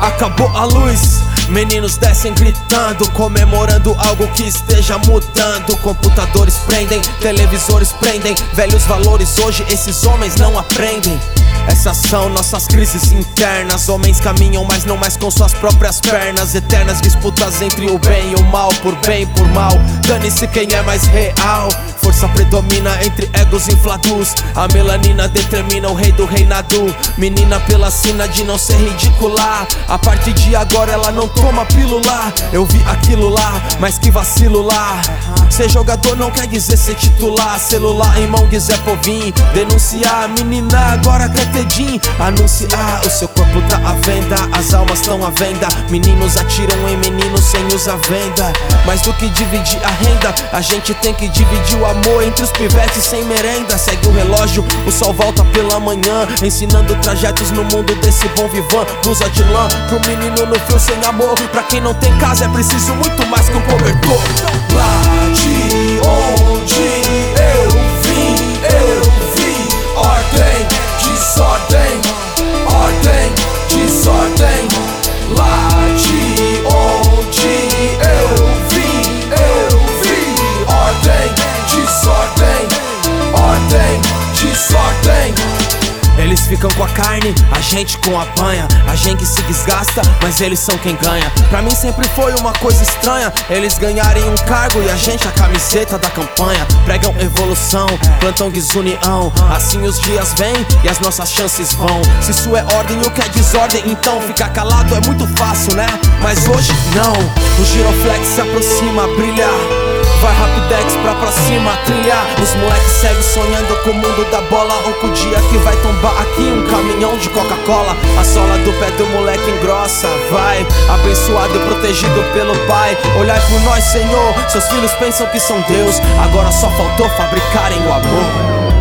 Acabou a luz, meninos descem gritando, comemorando algo que esteja mudando. Computadores prendem, televisores prendem, velhos valores hoje esses homens não aprendem. Essas são nossas crises internas. Homens caminham, mas não mais com suas próprias pernas. Eternas disputas entre o bem e o mal, por bem e por mal. Dane-se quem é mais real. Força predomina entre egos inflados. A melanina determina o rei do reinado. Menina pela sina de não ser ridícula. A partir de agora ela não toma pílula. Eu vi aquilo lá, mas que vacilo lá. Ser jogador não quer dizer ser titular. Celular em mão de Zé Povinho. Denunciar, menina agora quer ter din. Anunciar, o seu corpo tá à venda. As almas estão à venda. Meninos atiram em meninos sem usar venda. Mais do que dividir a renda, a gente tem que dividir o amor entre os pivetes sem merenda. Segue o relógio, o sol volta pela manhã, ensinando trajetos no mundo desse bom vivan. Blusa de lã pro menino no frio sem amor. Pra quem não tem casa é preciso muito mais que um cobertor. Lá de onde eu vi ordem, desordem, ordem, desordem. Lá de onde eu vi ordem, desordem, ordem, desordem. Eles ficam com a carne, a gente com a banha. A gente se desgasta, mas eles são quem ganha. Pra mim sempre foi uma coisa estranha eles ganharem um cargo e a gente a camiseta da campanha. Pregam evolução, plantam desunião. Assim os dias vêm e as nossas chances vão. Se isso é ordem e o que é desordem, então ficar calado é muito fácil, né? Mas hoje não. O giroflex se aproxima, brilha. Vai Rapidex pra cima, trilhar. Os moleques seguem sonhando com o mundo da bola. Ou com o dia que vai tombar aqui um caminhão de Coca-Cola. A sola do pé do moleque engrossa, vai. Abençoado e protegido pelo Pai. Olhai por nós, Senhor. Seus filhos pensam que são Deus. Agora só faltou fabricarem o amor.